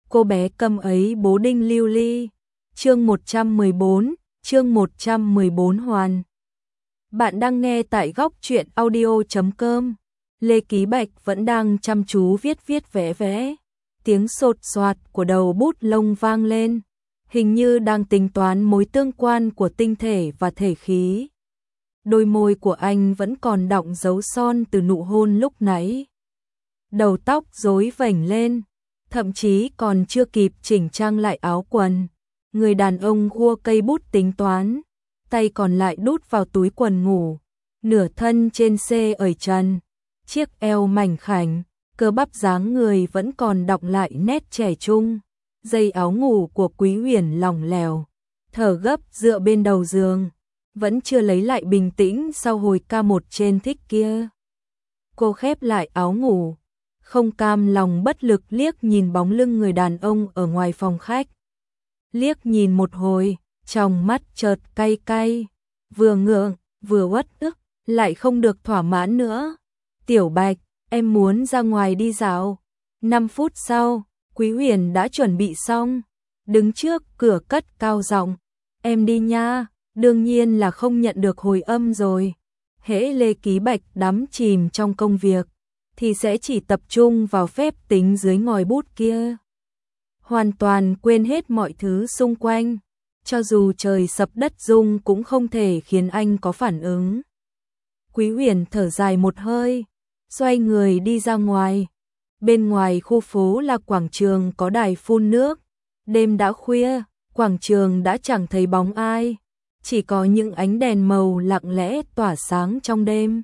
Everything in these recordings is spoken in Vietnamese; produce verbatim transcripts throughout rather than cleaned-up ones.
Cô bé câm ấy bố đinh lưu ly. Chương một trăm mười bốn, chương một trăm mười bốn hoàn. Bạn đang nghe tại góc truyện audio chấm com. Lê Ký Bạch vẫn đang chăm chú viết viết vẽ vẽ. Tiếng sột soạt của đầu bút lông vang lên, hình như đang tính toán mối tương quan của tinh thể và thể khí. Đôi môi của anh vẫn còn đọng dấu son từ nụ hôn lúc nãy. Đầu tóc rối vểnh lên, thậm chí còn chưa kịp chỉnh trang lại áo quần. Người đàn ông khua cây bút tính toán, tay còn lại đút vào túi quần ngủ, nửa thân trên xê ởi trần, chiếc eo mảnh khảnh, cơ bắp dáng người vẫn còn đọng lại nét trẻ trung. Dây áo ngủ của Quý Huyền lỏng lẻo, thở gấp dựa bên đầu giường, vẫn chưa lấy lại bình tĩnh sau hồi ca một trên thích kia. Cô khép lại áo ngủ, không cam lòng bất lực liếc nhìn bóng lưng người đàn ông ở ngoài phòng khách. Liếc nhìn một hồi, trong mắt chợt cay cay, vừa ngượng, vừa uất ức, lại không được thỏa mãn nữa. Tiểu Bạch, em muốn ra ngoài đi dạo. Năm phút sau, Quý Huyền đã chuẩn bị xong, đứng trước cửa cất cao giọng, em đi nha. Đương nhiên là không nhận được hồi âm rồi. Hễ Lê Ký Bạch đắm chìm trong công việc, thì sẽ chỉ tập trung vào phép tính dưới ngòi bút kia. Hoàn toàn quên hết mọi thứ xung quanh, cho dù trời sập đất rung cũng không thể khiến anh có phản ứng. Quý Huyền thở dài một hơi, xoay người đi ra ngoài. Bên ngoài khu phố là quảng trường có đài phun nước. Đêm đã khuya, quảng trường đã chẳng thấy bóng ai, chỉ có những ánh đèn màu lặng lẽ tỏa sáng trong đêm.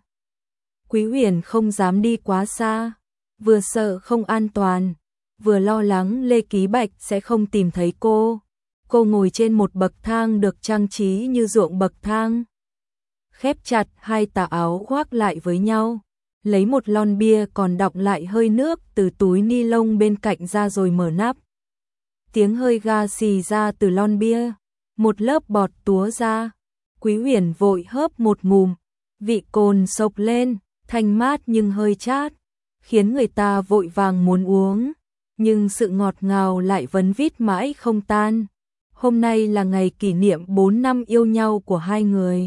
Quý Huyền không dám đi quá xa, vừa sợ không an toàn, vừa lo lắng Lê Ký Bạch sẽ không tìm thấy cô. Cô ngồi trên một bậc thang được trang trí như ruộng bậc thang, khép chặt hai tà áo khoác lại với nhau, lấy một lon bia còn đọng lại hơi nước từ túi ni lông bên cạnh ra rồi mở nắp. Tiếng hơi ga xì ra từ lon bia, một lớp bọt túa ra. Quý Huyền vội hớp một ngụm, vị cồn sộc lên, thanh mát nhưng hơi chát, khiến người ta vội vàng muốn uống, nhưng sự ngọt ngào lại vấn vít mãi không tan. Hôm nay là ngày kỷ niệm bốn năm yêu nhau của hai người.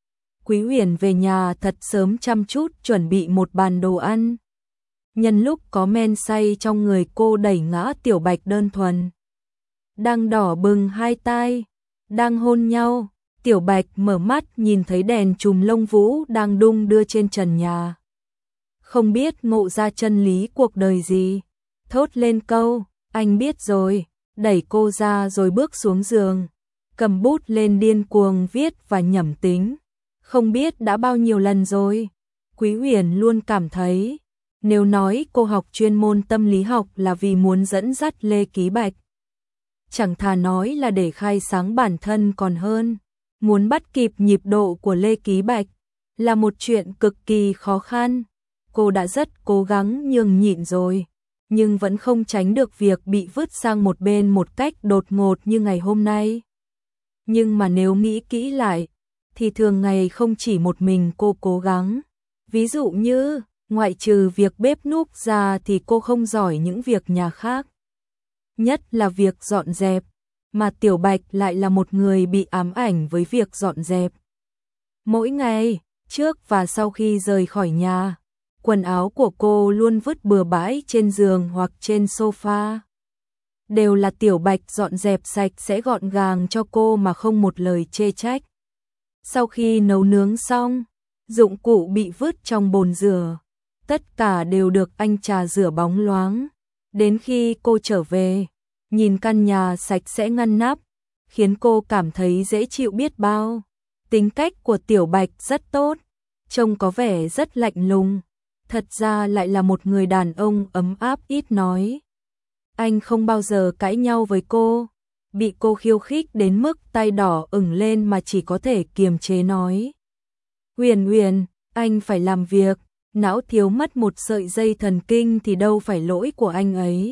Quý Huyền về nhà thật sớm chăm chút chuẩn bị một bàn đồ ăn. Nhân lúc có men say trong người, cô đẩy ngã Tiểu Bạch đơn thuần, đang đỏ bừng hai tai, đang hôn nhau. Tiểu Bạch mở mắt nhìn thấy đèn chùm lông vũ đang đung đưa trên trần nhà. Không biết ngộ ra chân lý cuộc đời gì, thốt lên câu, anh biết rồi, đẩy cô ra rồi bước xuống giường, cầm bút lên điên cuồng viết và nhẩm tính. Không biết đã bao nhiêu lần rồi, Quý Huyền luôn cảm thấy, nếu nói cô học chuyên môn tâm lý học là vì muốn dẫn dắt Lê Ký Bạch, chẳng thà nói là để khai sáng bản thân còn hơn. Muốn bắt kịp nhịp độ của Lê Ký Bạch là một chuyện cực kỳ khó khăn. Cô đã rất cố gắng nhường nhịn rồi, nhưng vẫn không tránh được việc bị vứt sang một bên một cách đột ngột như ngày hôm nay. Nhưng mà nếu nghĩ kỹ lại, thì thường ngày không chỉ một mình cô cố gắng. Ví dụ như, ngoại trừ việc bếp núc ra thì cô không giỏi những việc nhà khác, nhất là việc dọn dẹp. Mà Tiểu Bạch lại là một người bị ám ảnh với việc dọn dẹp. Mỗi ngày, trước và sau khi rời khỏi nhà, quần áo của cô luôn vứt bừa bãi trên giường hoặc trên sofa. Đều là Tiểu Bạch dọn dẹp sạch sẽ gọn gàng cho cô mà không một lời chê trách. Sau khi nấu nướng xong, dụng cụ bị vứt trong bồn rửa, tất cả đều được anh trà rửa bóng loáng. Đến khi cô trở về, nhìn căn nhà sạch sẽ ngăn nắp, khiến cô cảm thấy dễ chịu biết bao. Tính cách của Tiểu Bạch rất tốt, trông có vẻ rất lạnh lùng, thật ra lại là một người đàn ông ấm áp ít nói. Anh không bao giờ cãi nhau với cô, bị cô khiêu khích đến mức tay đỏ ửng lên mà chỉ có thể kiềm chế nói. Huyền Huyền, anh phải làm việc, não thiếu mất một sợi dây thần kinh thì đâu phải lỗi của anh ấy.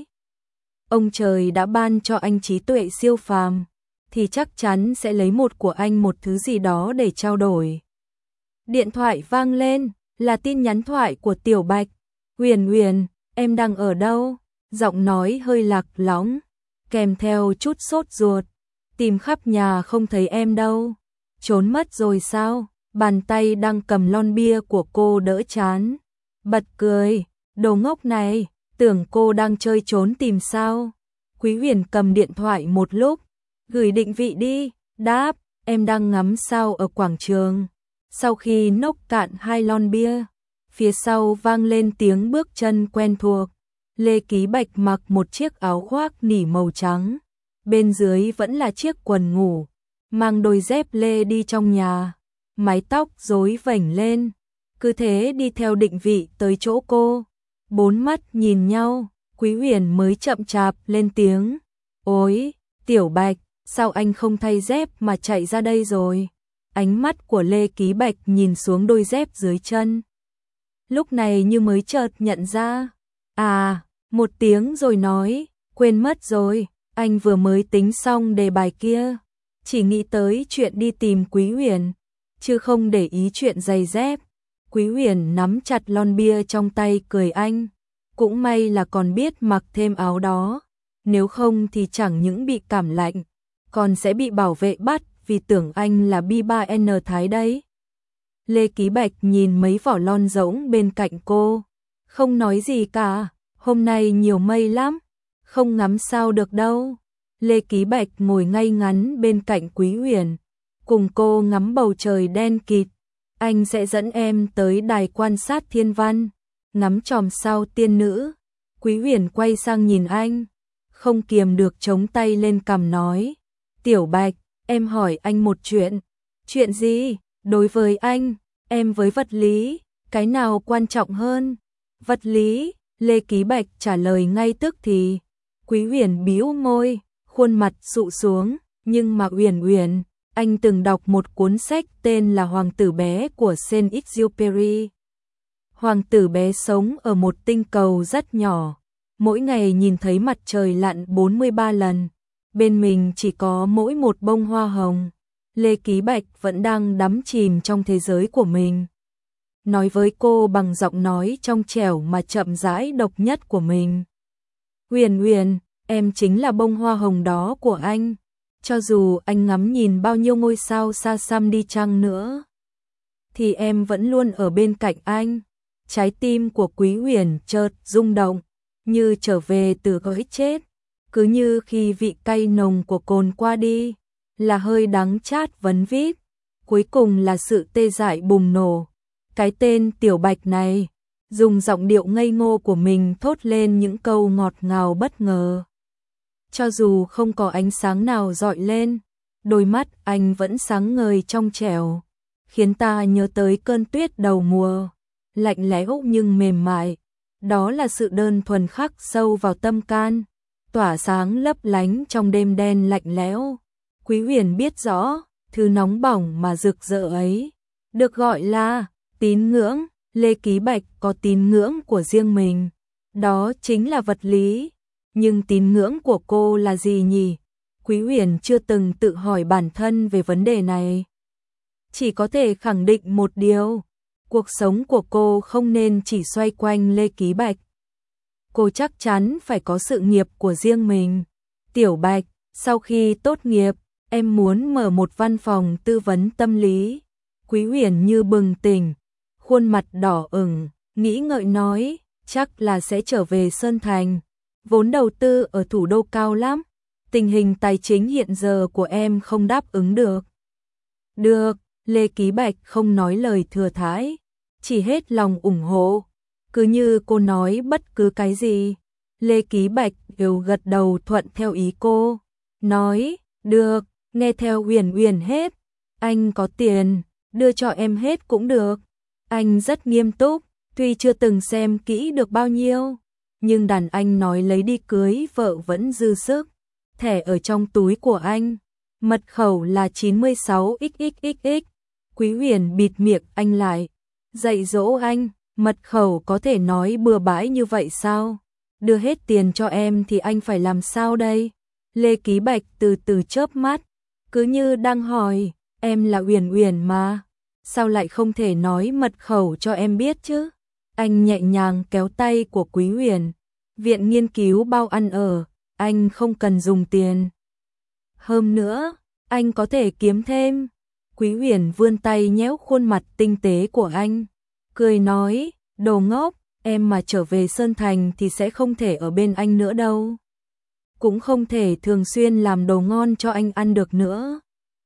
Ông trời đã ban cho anh trí tuệ siêu phàm, thì chắc chắn sẽ lấy một của anh một thứ gì đó để trao đổi. Điện thoại vang lên, là tin nhắn thoại của Tiểu Bạch. Huyền Huyền, em đang ở đâu? Giọng nói hơi lạc lõng, kèm theo chút sốt ruột. Tìm khắp nhà không thấy em đâu. Trốn mất rồi sao? Bàn tay đang cầm lon bia của cô đỡ chán. Bật cười, đồ ngốc này, tưởng cô đang chơi trốn tìm sao? Quý Huyền cầm điện thoại một lúc, gửi định vị đi, đáp, em đang ngắm sao ở quảng trường. Sau khi nốc cạn hai lon bia, phía sau vang lên tiếng bước chân quen thuộc. Lê Ký Bạch mặc một chiếc áo khoác nỉ màu trắng, bên dưới vẫn là chiếc quần ngủ, mang đôi dép lê đi trong nhà, mái tóc rối vểnh lên, cứ thế đi theo định vị tới chỗ cô. Bốn mắt nhìn nhau, Quý Huyền mới chậm chạp lên tiếng, ôi, Tiểu Bạch, sao anh không thay dép mà chạy ra đây rồi? Ánh mắt của Lê Ký Bạch nhìn xuống đôi dép dưới chân. Lúc này như mới chợt nhận ra, à, một tiếng rồi nói, quên mất rồi, anh vừa mới tính xong đề bài kia, chỉ nghĩ tới chuyện đi tìm Quý Huyền, chứ không để ý chuyện giày dép. Quý Huyền nắm chặt lon bia trong tay cười anh, cũng may là còn biết mặc thêm áo đó, nếu không thì chẳng những bị cảm lạnh, còn sẽ bị bảo vệ bắt vì tưởng anh là B ba N Thái đấy. Lê Ký Bạch nhìn mấy vỏ lon rỗng bên cạnh cô, không nói gì cả, hôm nay nhiều mây lắm, không ngắm sao được đâu. Lê Ký Bạch ngồi ngay ngắn bên cạnh Quý Huyền, cùng cô ngắm bầu trời đen kịt. Anh sẽ dẫn em tới đài quan sát thiên văn, ngắm chòm sao tiên nữ. Quý Huyền quay sang nhìn anh, không kiềm được chống tay lên cằm nói, Tiểu Bạch, em hỏi anh một chuyện. Chuyện gì? Đối với anh, em với vật lý, cái nào quan trọng hơn? Vật lý, Lê Ký Bạch trả lời ngay tức thì. Quý Huyền bĩu môi, khuôn mặt sụ xuống, nhưng mà Huyền Huyền, anh từng đọc một cuốn sách tên là Hoàng tử bé của Saint-Exupéry. Hoàng tử bé sống ở một tinh cầu rất nhỏ, mỗi ngày nhìn thấy mặt trời lặn bốn mươi ba lần, bên mình chỉ có mỗi một bông hoa hồng. Lê Ký Bạch vẫn đang đắm chìm trong thế giới của mình, nói với cô bằng giọng nói trong trẻo mà chậm rãi độc nhất của mình. Huyền Huyền, em chính là bông hoa hồng đó của anh, cho dù anh ngắm nhìn bao nhiêu ngôi sao xa xăm đi chăng nữa, thì em vẫn luôn ở bên cạnh anh. Trái tim của Quý Huyền chợt rung động, như trở về từ cõi chết, cứ như khi vị cay nồng của cồn qua đi, là hơi đắng chát vấn vít, cuối cùng là sự tê dại bùng nổ. Cái tên Tiểu Bạch này, dùng giọng điệu ngây ngô của mình thốt lên những câu ngọt ngào bất ngờ. Cho dù không có ánh sáng nào rọi lên, đôi mắt anh vẫn sáng ngời trong trẻo, khiến ta nhớ tới cơn tuyết đầu mùa, lạnh lẽo nhưng mềm mại. Đó là sự đơn thuần khắc sâu vào tâm can, tỏa sáng lấp lánh trong đêm đen lạnh lẽo. Quý Huyền biết rõ, thứ nóng bỏng mà rực rỡ ấy, được gọi là tín ngưỡng. Lê Ký Bạch có tín ngưỡng của riêng mình, đó chính là vật lý. Nhưng tín ngưỡng của cô là gì nhỉ? Quý Huyền chưa từng tự hỏi bản thân về vấn đề này. Chỉ có thể khẳng định một điều, cuộc sống của cô không nên chỉ xoay quanh Lê Ký Bạch. Cô chắc chắn phải có sự nghiệp của riêng mình. Tiểu Bạch, sau khi tốt nghiệp, em muốn mở một văn phòng tư vấn tâm lý. Quý Huyền như bừng tỉnh, khuôn mặt đỏ ửng, nghĩ ngợi nói, chắc là sẽ trở về Sơn Thành. Vốn đầu tư ở thủ đô cao lắm, tình hình tài chính hiện giờ của em không đáp ứng được. Được, Lê Ký Bạch không nói lời thừa thãi, chỉ hết lòng ủng hộ. Cứ như cô nói bất cứ cái gì, Lê Ký Bạch đều gật đầu thuận theo ý cô. Nói, được, nghe theo Huyền Huyền hết. Anh có tiền, đưa cho em hết cũng được. Anh rất nghiêm túc, tuy chưa từng xem kỹ được bao nhiêu, nhưng đàn anh nói lấy đi cưới vợ vẫn dư sức. Thẻ ở trong túi của anh, mật khẩu là chín mươi sáu x x x x. Quý Huyền bịt miệng anh lại, dạy dỗ anh, mật khẩu có thể nói bừa bãi như vậy sao? Đưa hết tiền cho em thì anh phải làm sao đây? Lê Ký Bạch từ từ chớp mắt, cứ như đang hỏi, em là Huyền Huyền mà, sao lại không thể nói mật khẩu cho em biết chứ? Anh nhẹ nhàng kéo tay của Quý Huyền. Viện nghiên cứu bao ăn ở, anh không cần dùng tiền. Hơn nữa, anh có thể kiếm thêm. Quý Huyền vươn tay nhéo khuôn mặt tinh tế của anh, cười nói, đồ ngốc, em mà trở về Sơn Thành thì sẽ không thể ở bên anh nữa đâu. Cũng không thể thường xuyên làm đồ ngon cho anh ăn được nữa.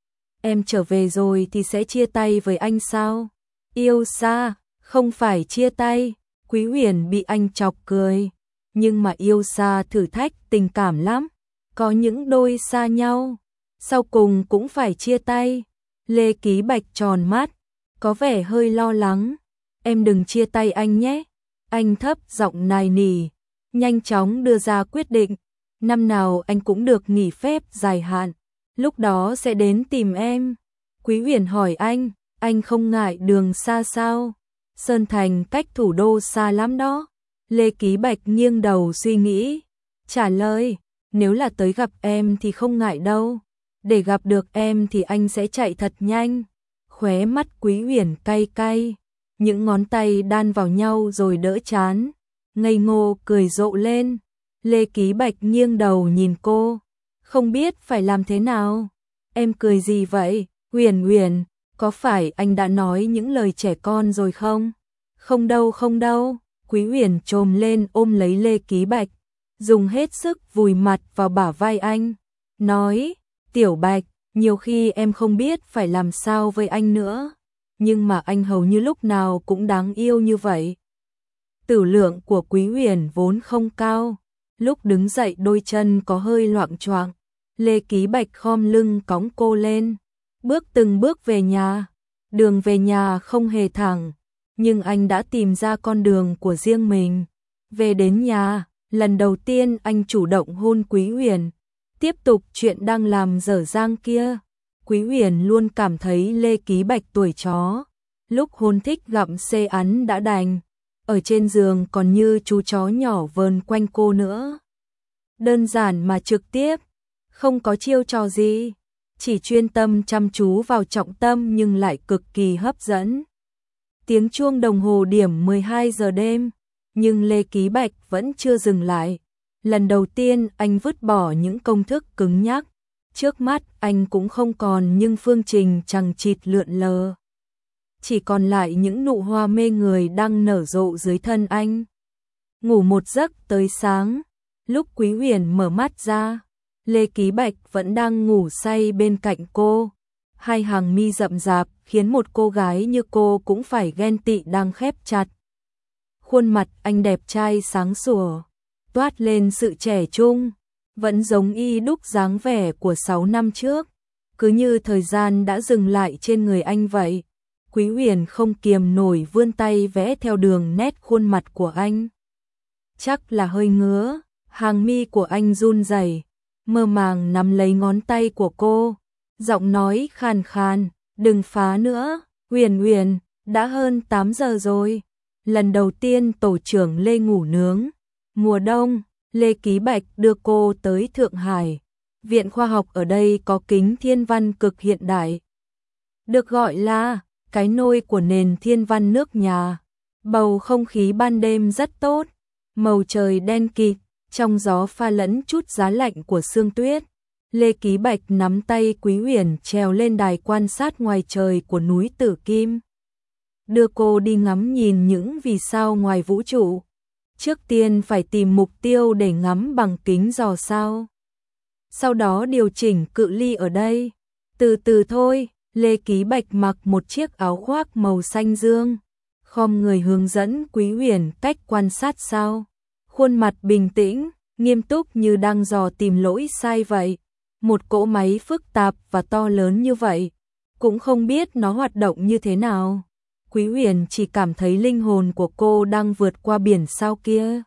Em trở về rồi thì sẽ chia tay với anh sao? Yêu xa, không phải chia tay. Quý Huyền bị anh chọc cười. Nhưng mà yêu xa thử thách tình cảm lắm. Có những đôi xa nhau, sau cùng cũng phải chia tay. Lê Ký Bạch tròn mắt, có vẻ hơi lo lắng. Em đừng chia tay anh nhé. Anh thấp giọng nài nỉ, nhanh chóng đưa ra quyết định. Năm nào anh cũng được nghỉ phép dài hạn, lúc đó sẽ đến tìm em. Quý Huyền hỏi anh, anh không ngại đường xa sao? Sơn Thành cách thủ đô xa lắm đó. Lê Ký Bạch nghiêng đầu suy nghĩ, trả lời, nếu là tới gặp em thì không ngại đâu. Để gặp được em thì anh sẽ chạy thật nhanh. Khóe mắt Quý Huyền cay cay, những ngón tay đan vào nhau rồi đỡ chán, ngây ngô cười rộ lên. Lê Ký Bạch nghiêng đầu nhìn cô, không biết phải làm thế nào. Em cười gì vậy? Huyền Huyền, có phải anh đã nói những lời trẻ con rồi không? Không đâu không đâu. Quý Huyền chồm lên ôm lấy Lê Ký Bạch, dùng hết sức vùi mặt vào bả vai anh, nói, Tiểu Bạch, nhiều khi em không biết phải làm sao với anh nữa, nhưng mà anh hầu như lúc nào cũng đáng yêu như vậy. Tử lượng của Quý Huyền vốn không cao, lúc đứng dậy đôi chân có hơi loạng choạng. Lê Ký Bạch khom lưng cõng cô lên, bước từng bước về nhà. Đường về nhà không hề thẳng, nhưng anh đã tìm ra con đường của riêng mình. Về đến nhà, lần đầu tiên anh chủ động hôn Quý Huyền, tiếp tục chuyện đang làm dở dang kia. Quý Huyền luôn cảm thấy Lê Ký Bạch tuổi chó, lúc hôn thích gặm xê ắn đã đành, ở trên giường còn như chú chó nhỏ vờn quanh cô nữa. Đơn giản mà trực tiếp, không có chiêu trò gì, chỉ chuyên tâm chăm chú vào trọng tâm nhưng lại cực kỳ hấp dẫn. Tiếng chuông đồng hồ điểm mười hai giờ đêm, nhưng Lê Ký Bạch vẫn chưa dừng lại. Lần đầu tiên anh vứt bỏ những công thức cứng nhắc, trước mắt anh cũng không còn những phương trình chằng chịt lượn lờ. Chỉ còn lại những nụ hoa mê người đang nở rộ dưới thân anh. Ngủ một giấc tới sáng, lúc Quý Huyền mở mắt ra, Lê Ký Bạch vẫn đang ngủ say bên cạnh cô. Hai hàng mi rậm rạp khiến một cô gái như cô cũng phải ghen tị đang khép chặt. Khuôn mặt anh đẹp trai sáng sủa, toát lên sự trẻ trung, vẫn giống y đúc dáng vẻ của sáu năm trước, cứ như thời gian đã dừng lại trên người anh vậy. Quý Huyền không kiềm nổi vươn tay vẽ theo đường nét khuôn mặt của anh. Chắc là hơi ngứa, hàng mi của anh run rẩy, mơ màng nắm lấy ngón tay của cô, giọng nói khàn khàn, đừng phá nữa, Huyền Huyền, đã hơn tám giờ rồi. Lần đầu tiên tổ trưởng Lê ngủ nướng. Mùa đông, Lê Ký Bạch đưa cô tới Thượng Hải. Viện khoa học ở đây có kính thiên văn cực hiện đại, được gọi là cái nôi của nền thiên văn nước nhà. Bầu không khí ban đêm rất tốt, màu trời đen kịt, trong gió pha lẫn chút giá lạnh của sương tuyết. Lê Ký Bạch nắm tay Quý Huyền trèo lên đài quan sát ngoài trời của núi Tử Kim, đưa cô đi ngắm nhìn những vì sao ngoài vũ trụ. Trước tiên phải tìm mục tiêu để ngắm bằng kính dò sao, sau đó điều chỉnh cự ly ở đây. Từ từ thôi. Lê Ký Bạch mặc một chiếc áo khoác màu xanh dương, khom người hướng dẫn Quý Huyền cách quan sát sao. Khuôn mặt bình tĩnh, nghiêm túc như đang dò tìm lỗi sai vậy. Một cỗ máy phức tạp và to lớn như vậy, cũng không biết nó hoạt động như thế nào. Quý Huyền chỉ cảm thấy linh hồn của cô đang vượt qua biển sao kia,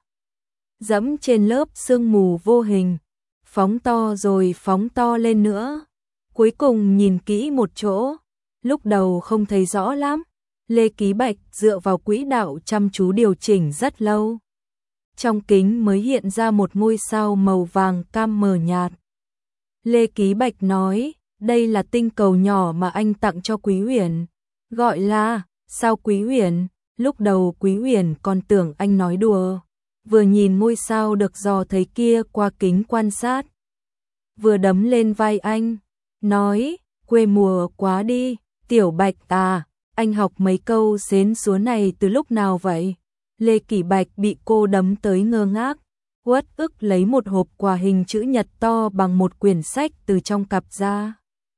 dẫm trên lớp sương mù vô hình, phóng to rồi phóng to lên nữa. Cuối cùng nhìn kỹ một chỗ, lúc đầu không thấy rõ lắm. Lê Ký Bạch dựa vào quỹ đạo chăm chú điều chỉnh rất lâu. Trong kính mới hiện ra một ngôi sao màu vàng cam mờ nhạt. Lê Ký Bạch nói, đây là tinh cầu nhỏ mà anh tặng cho Quý Huyền, gọi là sao Quý Huyền. Lúc đầu Quý Huyền còn tưởng anh nói đùa, vừa nhìn ngôi sao được dò thấy kia qua kính quan sát, vừa đấm lên vai anh, nói, quê mùa quá đi, Tiểu Bạch à, anh học mấy câu xến xúa này từ lúc nào vậy? Lê Kỷ Bạch bị cô đấm tới ngơ ngác, uất ức lấy một hộp quà hình chữ nhật to bằng một quyển sách từ trong cặp ra.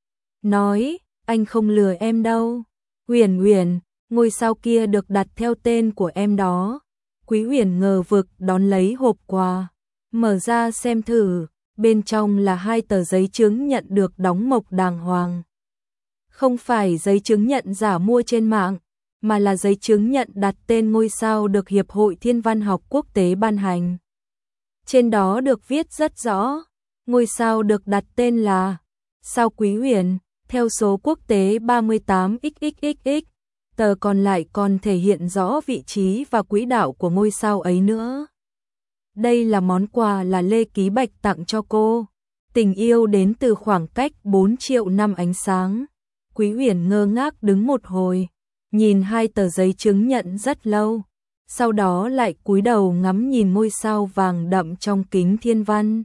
Nói, anh không lừa em đâu. Huyền Huyền, ngôi sao kia được đặt theo tên của em đó. Quý Huyền ngờ vực đón lấy hộp quà, mở ra xem thử, bên trong là hai tờ giấy chứng nhận được đóng mộc đàng hoàng. Không phải giấy chứng nhận giả mua trên mạng, mà là giấy chứng nhận đặt tên ngôi sao được Hiệp hội Thiên văn học quốc tế ban hành. Trên đó được viết rất rõ, ngôi sao được đặt tên là sao Quý Huyền, theo số quốc tế ba mươi tám x x x x. Tờ còn lại còn thể hiện rõ vị trí và quỹ đạo của ngôi sao ấy nữa. Đây là món quà là Lê Ký Bạch tặng cho cô. Tình yêu đến từ khoảng cách bốn triệu năm ánh sáng. Quý Huyền ngơ ngác đứng một hồi, nhìn hai tờ giấy chứng nhận rất lâu, sau đó lại cúi đầu ngắm nhìn ngôi sao vàng đậm trong kính thiên văn.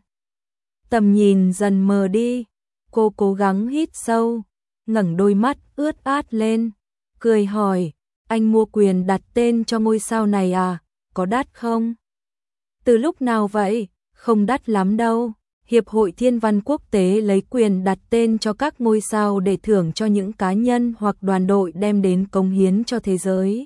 Tầm nhìn dần mờ đi, cô cố gắng hít sâu, ngẩng đôi mắt ướt át lên, cười hỏi, anh mua quyền đặt tên cho ngôi sao này à, có đắt không? Từ lúc nào vậy? Không đắt lắm đâu. Hiệp hội Thiên văn quốc tế lấy quyền đặt tên cho các ngôi sao để thưởng cho những cá nhân hoặc đoàn đội đem đến cống hiến cho thế giới.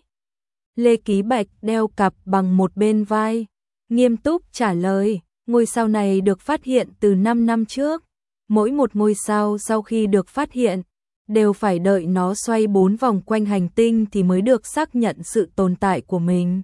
Lê Ký Bạch đeo cặp bằng một bên vai, nghiêm túc trả lời, ngôi sao này được phát hiện từ năm năm trước. Mỗi một ngôi sao sau khi được phát hiện, đều phải đợi nó xoay bốn vòng quanh hành tinh thì mới được xác nhận sự tồn tại của mình.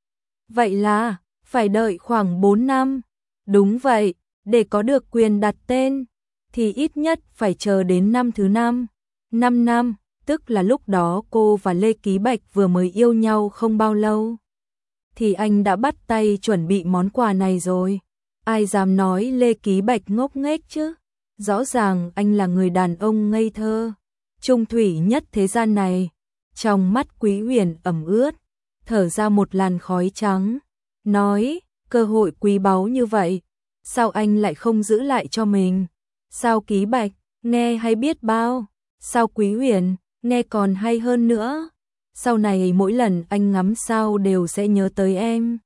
Vậy là, phải đợi khoảng bốn năm. Đúng vậy. Để có được quyền đặt tên, thì ít nhất phải chờ đến năm thứ năm. năm năm, tức là lúc đó cô và Lê Ký Bạch vừa mới yêu nhau không bao lâu. Thì anh đã bắt tay chuẩn bị món quà này rồi. Ai dám nói Lê Ký Bạch ngốc nghếch chứ? Rõ ràng anh là người đàn ông ngây thơ, trung thủy nhất thế gian này. Trong mắt Quý Huyền ẩm ướt, thở ra một làn khói trắng, nói, cơ hội quý báu như vậy, sao anh lại không giữ lại cho mình? Sao Ký Bạch, nghe hay biết bao? Sao Quý Huyền, nghe còn hay hơn nữa? Sau này mỗi lần anh ngắm sao đều sẽ nhớ tới em.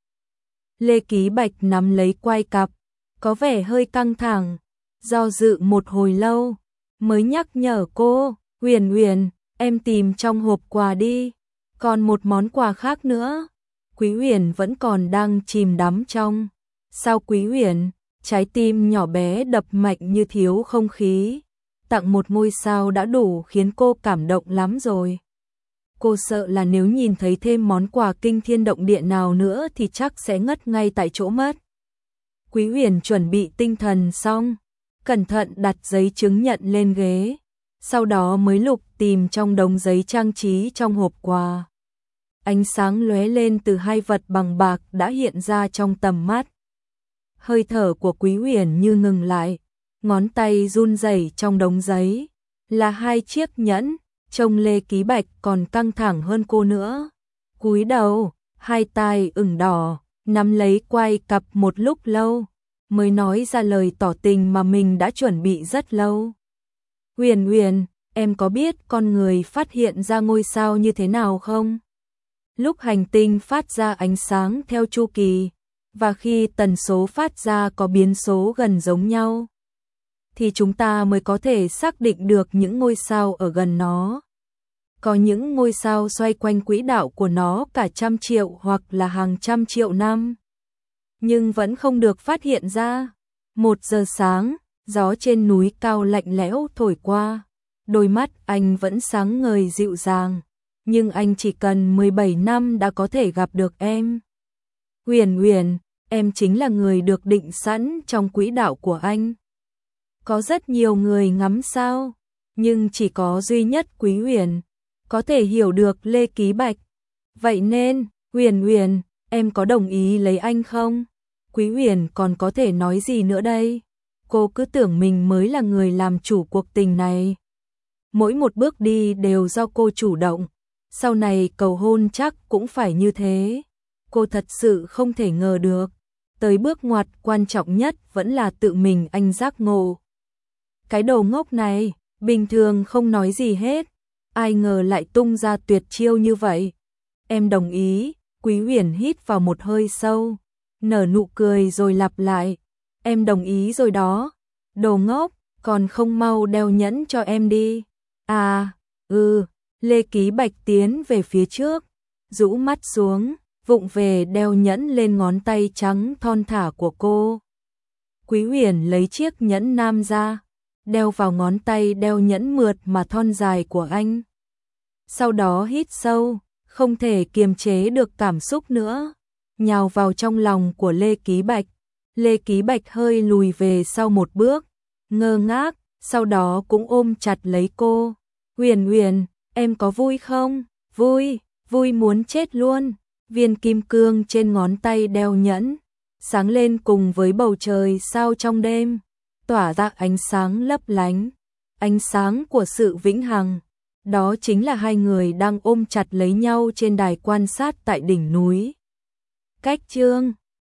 Lê Ký Bạch nắm lấy quai cặp, có vẻ hơi căng thẳng, do dự một hồi lâu, mới nhắc nhở cô, Huyền Huyền, em tìm trong hộp quà đi, còn một món quà khác nữa. Quý Huyền vẫn còn đang chìm đắm trong sao Quý Huyền. Trái tim nhỏ bé đập mạnh như thiếu không khí, tặng một ngôi sao đã đủ khiến cô cảm động lắm rồi. Cô sợ là nếu nhìn thấy thêm món quà kinh thiên động địa nào nữa thì chắc sẽ ngất ngay tại chỗ mất. Quý Huyền chuẩn bị tinh thần xong, cẩn thận đặt giấy chứng nhận lên ghế, sau đó mới lục tìm trong đống giấy trang trí trong hộp quà. Ánh sáng lóe lên từ hai vật bằng bạc đã hiện ra trong tầm mắt. Hơi thở của Quý Huyền như ngừng lại, ngón tay run rẩy trong đống giấy, là hai chiếc nhẫn, trông Lê Ký Bạch còn căng thẳng hơn cô nữa. Cúi đầu, hai tai ửng đỏ, nắm lấy quai cặp một lúc lâu, mới nói ra lời tỏ tình mà mình đã chuẩn bị rất lâu. Huyền Huyền, em có biết con người phát hiện ra ngôi sao như thế nào không? Lúc hành tinh phát ra ánh sáng theo chu kỳ, và khi tần số phát ra có biến số gần giống nhau, thì chúng ta mới có thể xác định được những ngôi sao ở gần nó. Có những ngôi sao xoay quanh quỹ đạo của nó cả trăm triệu hoặc là hàng trăm triệu năm, nhưng vẫn không được phát hiện ra. Một giờ sáng, gió trên núi cao lạnh lẽo thổi qua, đôi mắt anh vẫn sáng ngời dịu dàng, nhưng anh chỉ cần mười bảy năm đã có thể gặp được em. Huyền Huyền, em chính là người được định sẵn trong quỹ đạo của anh. Có rất nhiều người ngắm sao, nhưng chỉ có duy nhất Quý Huyền có thể hiểu được Lê Ký Bạch. Vậy nên, Huyền Huyền, em có đồng ý lấy anh không? Quý Huyền còn có thể nói gì nữa đây? Cô cứ tưởng mình mới là người làm chủ cuộc tình này. Mỗi một bước đi đều do cô chủ động, sau này cầu hôn chắc cũng phải như thế. Cô thật sự không thể ngờ được. tới bước ngoặt quan trọng nhất vẫn là tự mình anh giác ngộ. Cái đầu ngốc này, bình thường không nói gì hết, ai ngờ lại tung ra tuyệt chiêu như vậy. Em đồng ý, Quý Huyền hít vào một hơi sâu, nở nụ cười rồi lặp lại, em đồng ý rồi đó, đồ ngốc, còn không mau đeo nhẫn cho em đi. À, ừ, Lê Ký Bạch tiến về phía trước, rũ mắt xuống, vụng về đeo nhẫn lên ngón tay trắng thon thả của cô. Quý Huyền lấy chiếc nhẫn nam ra, đeo vào ngón tay đeo nhẫn mượt mà thon dài của anh. Sau đó hít sâu, không thể kiềm chế được cảm xúc nữa, nhào vào trong lòng của Lê Ký Bạch. Lê Ký Bạch hơi lùi về sau một bước, ngơ ngác, sau đó cũng ôm chặt lấy cô. Huyền Huyền, em có vui không? Vui, vui muốn chết luôn. Viên kim cương trên ngón tay đeo nhẫn, sáng lên cùng với bầu trời sao trong đêm, tỏa ra ánh sáng lấp lánh, ánh sáng của sự vĩnh hằng. Đó chính là hai người đang ôm chặt lấy nhau trên đài quan sát tại đỉnh núi. Cách chương